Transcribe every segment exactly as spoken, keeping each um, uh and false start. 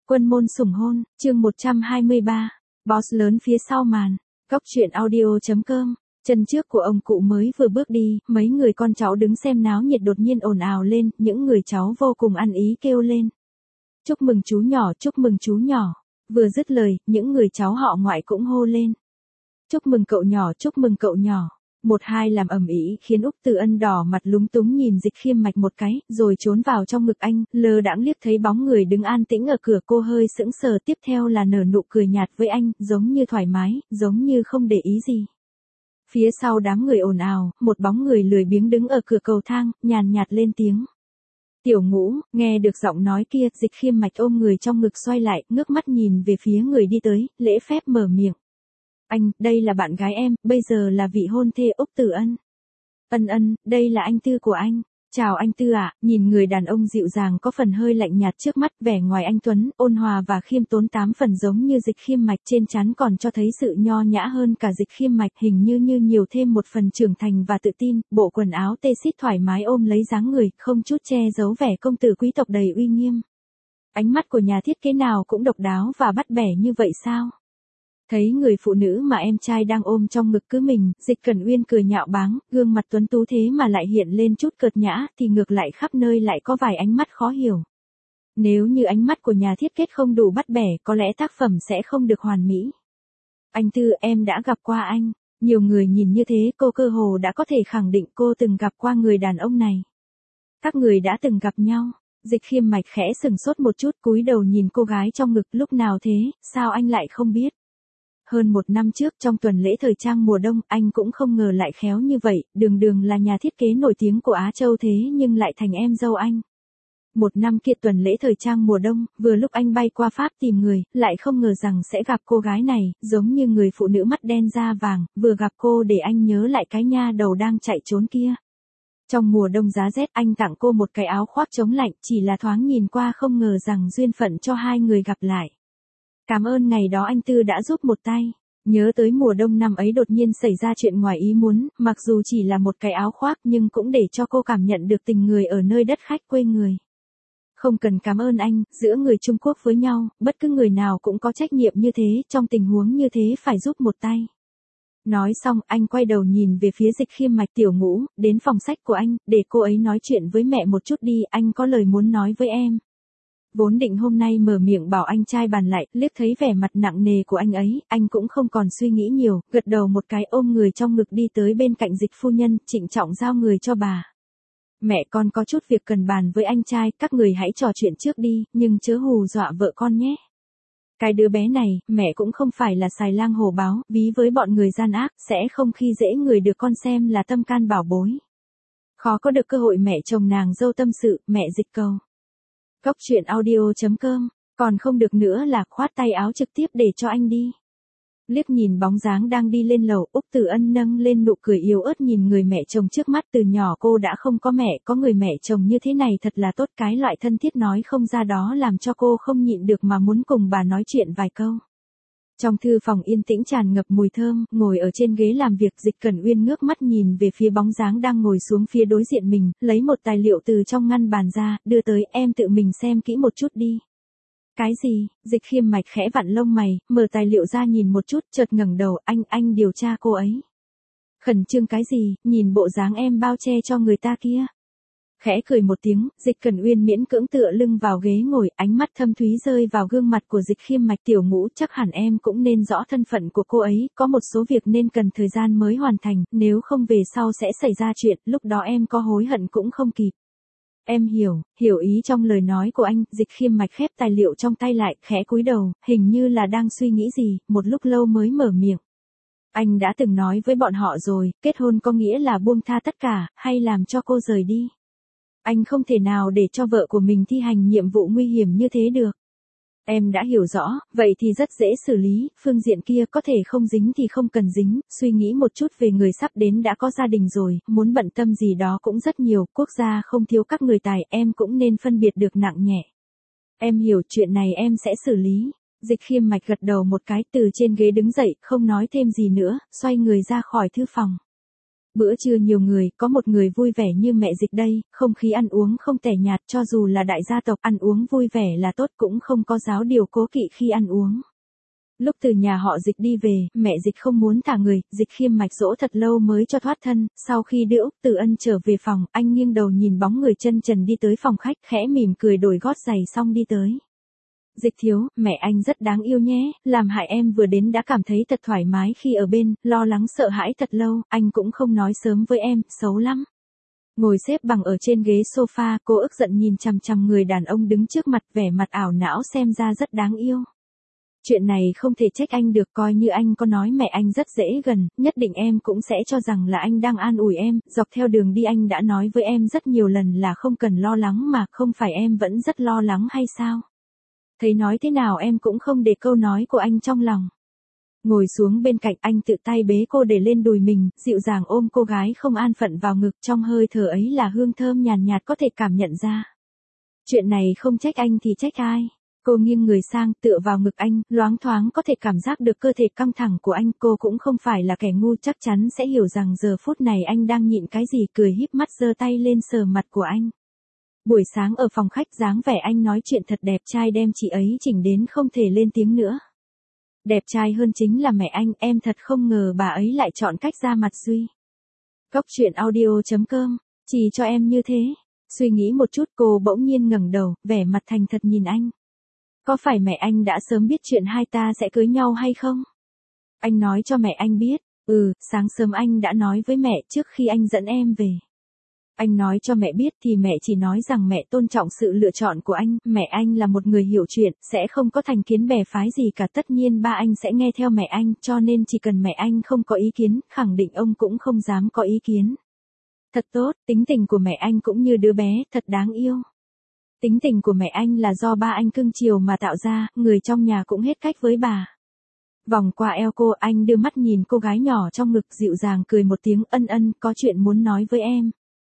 Quân môn sủng hôn, chương một trăm hai mươi ba. Boss lớn phía sau màn. Góc truyện audio.com. Chân trước của ông cụ mới vừa bước đi, mấy người con cháu đứng xem náo nhiệt đột nhiên ồn ào lên, những người cháu vô cùng ăn ý kêu lên. Chúc mừng chú nhỏ, chúc mừng chú nhỏ. Vừa dứt lời, những người cháu họ ngoại cũng hô lên. Chúc mừng cậu nhỏ, chúc mừng cậu nhỏ. Một hai làm ầm ĩ khiến Úc Từ Ân đỏ mặt lúng túng nhìn Dịch Khiêm Mạch một cái, rồi trốn vào trong ngực anh, lơ đãng liếc thấy bóng người đứng an tĩnh ở cửa, cô hơi sững sờ, tiếp theo là nở nụ cười nhạt với anh, giống như thoải mái, giống như không để ý gì. Phía sau đám người ồn ào, một bóng người lười biếng đứng ở cửa cầu thang, nhàn nhạt lên tiếng. Tiểu Ngũ, nghe được giọng nói kia, Dịch Khiêm Mạch ôm người trong ngực xoay lại, ngước mắt nhìn về phía người đi tới, lễ phép mở miệng. Anh, đây là bạn gái em, bây giờ là vị hôn thê Úc Từ Ân. Ân Ân, đây là anh Tư của anh. Chào anh Tư ạ, nhìn người đàn ông dịu dàng có phần hơi lạnh nhạt trước mắt, vẻ ngoài anh tuấn, ôn hòa và khiêm tốn tám phần giống như Dịch Khiêm Mạch, trên trán còn cho thấy sự nho nhã hơn cả Dịch Khiêm Mạch, hình như như nhiều thêm một phần trưởng thành và tự tin, bộ quần áo tê xít thoải mái ôm lấy dáng người, không chút che giấu vẻ công tử quý tộc đầy uy nghiêm. Ánh mắt của nhà thiết kế nào cũng độc đáo và bắt bẻ như vậy sao? Thấy người phụ nữ mà em trai đang ôm trong ngực cứ mình, Dịch Cẩn Uyên cười nhạo báng, gương mặt tuấn tú thế mà lại hiện lên chút cợt nhã, thì ngược lại khắp nơi lại có vài ánh mắt khó hiểu. Nếu như ánh mắt của nhà thiết kế không đủ bắt bẻ, có lẽ tác phẩm sẽ không được hoàn mỹ. Anh Tư, em đã gặp qua anh. Nhiều người nhìn như thế, cô cơ hồ đã có thể khẳng định cô từng gặp qua người đàn ông này. Các người đã từng gặp nhau. Dịch Khiêm Mạch khẽ sừng sốt một chút, cúi đầu nhìn cô gái trong ngực, lúc nào thế, sao anh lại không biết? Hơn một năm trước trong tuần lễ thời trang mùa đông, anh cũng không ngờ lại khéo như vậy, đường đường là nhà thiết kế nổi tiếng của Á Châu thế nhưng lại thành em dâu anh. Một năm kia tuần lễ thời trang mùa đông, vừa lúc anh bay qua Pháp tìm người, lại không ngờ rằng sẽ gặp cô gái này, giống như người phụ nữ mắt đen da vàng, vừa gặp cô để anh nhớ lại cái nha đầu đang chạy trốn kia. Trong mùa đông giá rét anh tặng cô một cái áo khoác chống lạnh, chỉ là thoáng nhìn qua không ngờ rằng duyên phận cho hai người gặp lại. Cảm ơn ngày đó anh Tư đã giúp một tay. Nhớ tới mùa đông năm ấy đột nhiên xảy ra chuyện ngoài ý muốn, mặc dù chỉ là một cái áo khoác nhưng cũng để cho cô cảm nhận được tình người ở nơi đất khách quê người. Không cần cảm ơn anh, giữa người Trung Quốc với nhau, bất cứ người nào cũng có trách nhiệm như thế, trong tình huống như thế phải giúp một tay. Nói xong, anh quay đầu nhìn về phía Dịch Khiêm Mạch. Tiểu Ngũ, đến phòng sách của anh, để cô ấy nói chuyện với mẹ một chút đi, anh có lời muốn nói với em. Vốn định hôm nay mở miệng bảo anh trai bàn lại, liếc thấy vẻ mặt nặng nề của anh ấy, anh cũng không còn suy nghĩ nhiều, gật đầu một cái ôm người trong ngực đi tới bên cạnh Dịch phu nhân, trịnh trọng giao người cho bà. Mẹ con có chút việc cần bàn với anh trai, các người hãy trò chuyện trước đi, nhưng chớ hù dọa vợ con nhé. Cái đứa bé này, mẹ cũng không phải là xài lang hổ báo, ví với bọn người gian ác, sẽ không khi dễ người được con xem là tâm can bảo bối. Khó có được cơ hội mẹ chồng nàng dâu tâm sự, mẹ Dịch cầu. Góc truyện audio.com, còn không được nữa là khoát tay áo trực tiếp để cho anh đi. Liếc nhìn bóng dáng đang đi lên lầu, Úc Từ Ân nâng lên nụ cười yếu ớt nhìn người mẹ chồng trước mắt. Từ nhỏ cô đã không có mẹ, có người mẹ chồng như thế này thật là tốt, cái loại thân thiết nói không ra đó làm cho cô không nhịn được mà muốn cùng bà nói chuyện vài câu. Trong thư phòng yên tĩnh tràn ngập mùi thơm, ngồi ở trên ghế làm việc, Dịch Cẩn Uyên ngước mắt nhìn về phía bóng dáng đang ngồi xuống phía đối diện mình, lấy một tài liệu từ trong ngăn bàn ra, đưa tới, em tự mình xem kỹ một chút đi. Cái gì? Dịch Khiêm Mạch khẽ vặn lông mày, mở tài liệu ra nhìn một chút, chợt ngẩng đầu, anh, anh điều tra cô ấy. Khẩn trương cái gì, nhìn bộ dáng em bao che cho người ta kia. Khẽ cười một tiếng, Dịch Cẩn Uyên miễn cưỡng tựa lưng vào ghế ngồi, ánh mắt thâm thúy rơi vào gương mặt của Dịch Khiêm Mạch. Tiểu Ngũ, chắc hẳn em cũng nên rõ thân phận của cô ấy, có một số việc nên cần thời gian mới hoàn thành, nếu không về sau sẽ xảy ra chuyện, lúc đó em có hối hận cũng không kịp. Em hiểu, hiểu ý trong lời nói của anh. Dịch Khiêm Mạch khép tài liệu trong tay lại, khẽ cúi đầu, hình như là đang suy nghĩ gì, một lúc lâu mới mở miệng. Anh đã từng nói với bọn họ rồi, kết hôn có nghĩa là buông tha tất cả, hay làm cho cô rời đi. Anh không thể nào để cho vợ của mình thi hành nhiệm vụ nguy hiểm như thế được. Em đã hiểu rõ, vậy thì rất dễ xử lý, phương diện kia có thể không dính thì không cần dính, suy nghĩ một chút về người sắp đến đã có gia đình rồi, muốn bận tâm gì đó cũng rất nhiều, quốc gia không thiếu các người tài, em cũng nên phân biệt được nặng nhẹ. Em hiểu, chuyện này em sẽ xử lý. Dịch Khiêm Mạch gật đầu một cái, từ trên ghế đứng dậy, không nói thêm gì nữa, xoay người ra khỏi thư phòng. Bữa trưa nhiều người, có một người vui vẻ như mẹ Dịch đây, không khí ăn uống không tẻ nhạt, cho dù là đại gia tộc ăn uống vui vẻ là tốt, cũng không có giáo điều cố kỵ khi ăn uống. Lúc từ nhà họ Dịch đi về, mẹ Dịch không muốn thả người, Dịch Khiêm mạch dỗ thật lâu mới cho thoát thân, sau khi đưa Úc Từ Ân trở về phòng, anh nghiêng đầu nhìn bóng người chân trần đi tới phòng khách, khẽ mỉm cười đổi gót giày xong đi tới. Dịch thiếu, mẹ anh rất đáng yêu nhé, làm hại em vừa đến đã cảm thấy thật thoải mái khi ở bên, lo lắng sợ hãi thật lâu, anh cũng không nói sớm với em, xấu lắm. Ngồi xếp bằng ở trên ghế sofa, cô ức giận nhìn chằm chằm người đàn ông đứng trước mặt, vẻ mặt ảo não xem ra rất đáng yêu. Chuyện này không thể trách anh được, coi như anh có nói mẹ anh rất dễ gần, nhất định em cũng sẽ cho rằng là anh đang an ủi em, dọc theo đường đi anh đã nói với em rất nhiều lần là không cần lo lắng mà, không phải em vẫn rất lo lắng hay sao? Thấy nói thế nào em cũng không để câu nói của anh trong lòng. Ngồi xuống bên cạnh anh tự tay bế cô để lên đùi mình, dịu dàng ôm cô gái không an phận vào ngực, trong hơi thở ấy là hương thơm nhàn nhạt, nhạt có thể cảm nhận ra. Chuyện này không trách anh thì trách ai? Cô nghiêng người sang, tựa vào ngực anh, loáng thoáng có thể cảm giác được cơ thể căng thẳng của anh, cô cũng không phải là kẻ ngu, chắc chắn sẽ hiểu rằng giờ phút này anh đang nhịn cái gì, cười híp mắt giơ tay lên sờ mặt của anh. Buổi sáng ở phòng khách dáng vẻ anh nói chuyện thật đẹp trai đem chị ấy chỉnh đến không thể lên tiếng nữa. Đẹp trai hơn chính là mẹ anh, em thật không ngờ bà ấy lại chọn cách ra mặt Duy. Góc truyện audio chấm com, chỉ cho em như thế. Suy nghĩ một chút cô bỗng nhiên ngẩng đầu, vẻ mặt thành thật nhìn anh. Có phải mẹ anh đã sớm biết chuyện hai ta sẽ cưới nhau hay không? Anh nói cho mẹ anh biết, ừ, sáng sớm anh đã nói với mẹ trước khi anh dẫn em về. Anh nói cho mẹ biết thì mẹ chỉ nói rằng mẹ tôn trọng sự lựa chọn của anh, mẹ anh là một người hiểu chuyện, sẽ không có thành kiến bè phái gì cả, tất nhiên ba anh sẽ nghe theo mẹ anh, cho nên chỉ cần mẹ anh không có ý kiến, khẳng định ông cũng không dám có ý kiến. Thật tốt, tính tình của mẹ anh cũng như đứa bé, thật đáng yêu. Tính tình của mẹ anh là do ba anh cưng chiều mà tạo ra, người trong nhà cũng hết cách với bà. Vòng qua eo cô, anh đưa mắt nhìn cô gái nhỏ trong ngực, dịu dàng cười một tiếng, ân ân, có chuyện muốn nói với em.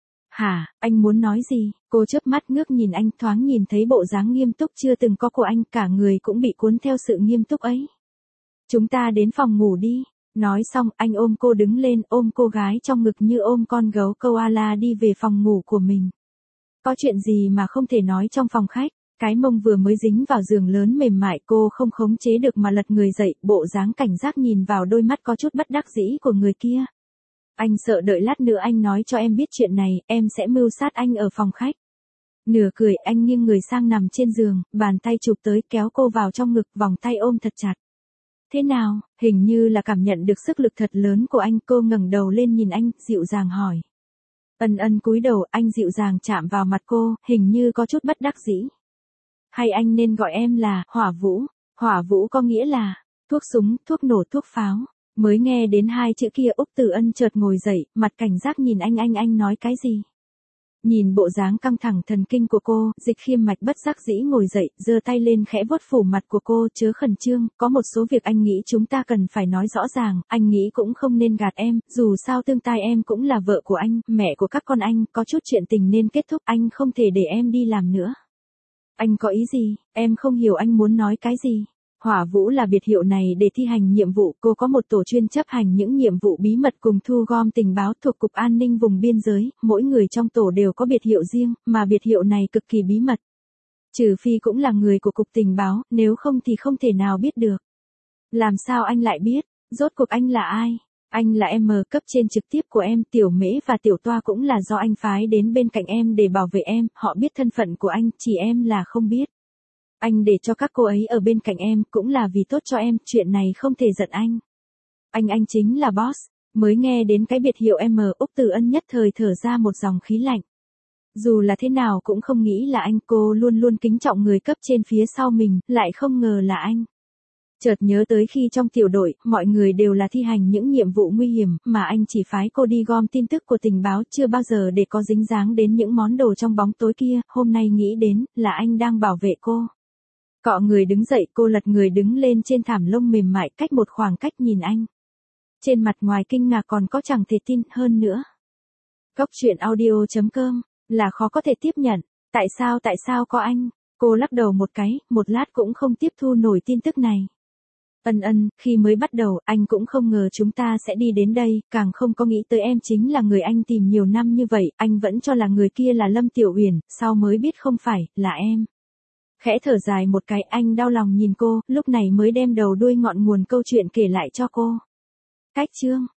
Hả, anh muốn nói gì? Cô chớp mắt ngước nhìn anh, thoáng nhìn thấy bộ dáng nghiêm túc chưa từng có của anh, cả người cũng bị cuốn theo sự nghiêm túc ấy. Chúng ta đến phòng ngủ đi. Nói xong, anh ôm cô đứng lên, ôm cô gái trong ngực như ôm con gấu koala đi về phòng ngủ của mình. Có chuyện gì mà không thể nói trong phòng khách? Cái mông vừa mới dính vào giường lớn mềm mại, cô không khống chế được mà lật người dậy, bộ dáng cảnh giác nhìn vào đôi mắt có chút bất đắc dĩ của người kia. Anh sợ đợi lát nữa anh nói cho em biết chuyện này, em sẽ mưu sát anh ở phòng khách. Nửa cười, anh nghiêng người sang nằm trên giường, bàn tay chụp tới kéo cô vào trong ngực, vòng tay ôm thật chặt. Thế nào, hình như là cảm nhận được sức lực thật lớn của anh, cô ngẩng đầu lên nhìn anh, dịu dàng hỏi. Ân ân cúi đầu, anh dịu dàng chạm vào mặt cô, hình như có chút bất đắc dĩ. Hay anh nên gọi em là Hỏa Vũ? Hỏa Vũ có nghĩa là thuốc súng, thuốc nổ, thuốc pháo. Mới nghe đến hai chữ kia, Úc Từ Ân chợt ngồi dậy, mặt cảnh giác nhìn anh anh anh nói cái gì? Nhìn bộ dáng căng thẳng thần kinh của cô, Dịch Khiêm mạch bất giác dĩ ngồi dậy, giơ tay lên khẽ vuốt phủ mặt của cô, chớ khẩn trương, có một số việc anh nghĩ chúng ta cần phải nói rõ ràng, anh nghĩ cũng không nên gạt em, dù sao tương tai em cũng là vợ của anh, mẹ của các con anh, có chút chuyện tình nên kết thúc, anh không thể để em đi làm nữa. Anh có ý gì, em không hiểu anh muốn nói cái gì. Hỏa Vũ là biệt hiệu này để thi hành nhiệm vụ, cô có một tổ chuyên chấp hành những nhiệm vụ bí mật cùng thu gom tình báo thuộc Cục An ninh vùng biên giới, mỗi người trong tổ đều có biệt hiệu riêng, mà biệt hiệu này cực kỳ bí mật. Trừ phi cũng là người của Cục Tình báo, nếu không thì không thể nào biết được. Làm sao anh lại biết, rốt cuộc anh là ai? Anh là em cấp trên trực tiếp của em, Tiểu Mễ và Tiểu Toa cũng là do anh phái đến bên cạnh em để bảo vệ em, họ biết thân phận của anh, chỉ em là không biết. Anh để cho các cô ấy ở bên cạnh em cũng là vì tốt cho em, chuyện này không thể giận anh. Anh anh chính là boss. Mới nghe đến cái biệt hiệu M, Úc Từ Ân nhất thời thở ra một dòng khí lạnh. Dù là thế nào cũng không nghĩ là anh, cô luôn luôn kính trọng người cấp trên phía sau mình, lại không ngờ là anh. Chợt nhớ tới khi trong tiểu đội, mọi người đều là thi hành những nhiệm vụ nguy hiểm, mà anh chỉ phái cô đi gom tin tức của tình báo, chưa bao giờ để có dính dáng đến những món đồ trong bóng tối kia, hôm nay nghĩ đến, là anh đang bảo vệ cô. Cọ người đứng dậy, cô lật người đứng lên trên thảm lông mềm mại, cách một khoảng cách nhìn anh. Trên mặt ngoài kinh ngạc còn có chẳng thể tin hơn nữa. Góc truyện audio chấm com, là khó có thể tiếp nhận. Tại sao tại sao có anh? Cô lắc đầu một cái, một lát cũng không tiếp thu nổi tin tức này. Ân ân, khi mới bắt đầu, anh cũng không ngờ chúng ta sẽ đi đến đây, càng không có nghĩ tới em chính là người anh tìm nhiều năm như vậy, anh vẫn cho là người kia là Lâm Tiểu Uyển, sau mới biết không phải, là em. Khẽ thở dài một cái, anh đau lòng nhìn cô, lúc này mới đem đầu đuôi ngọn nguồn câu chuyện kể lại cho cô. Cách chương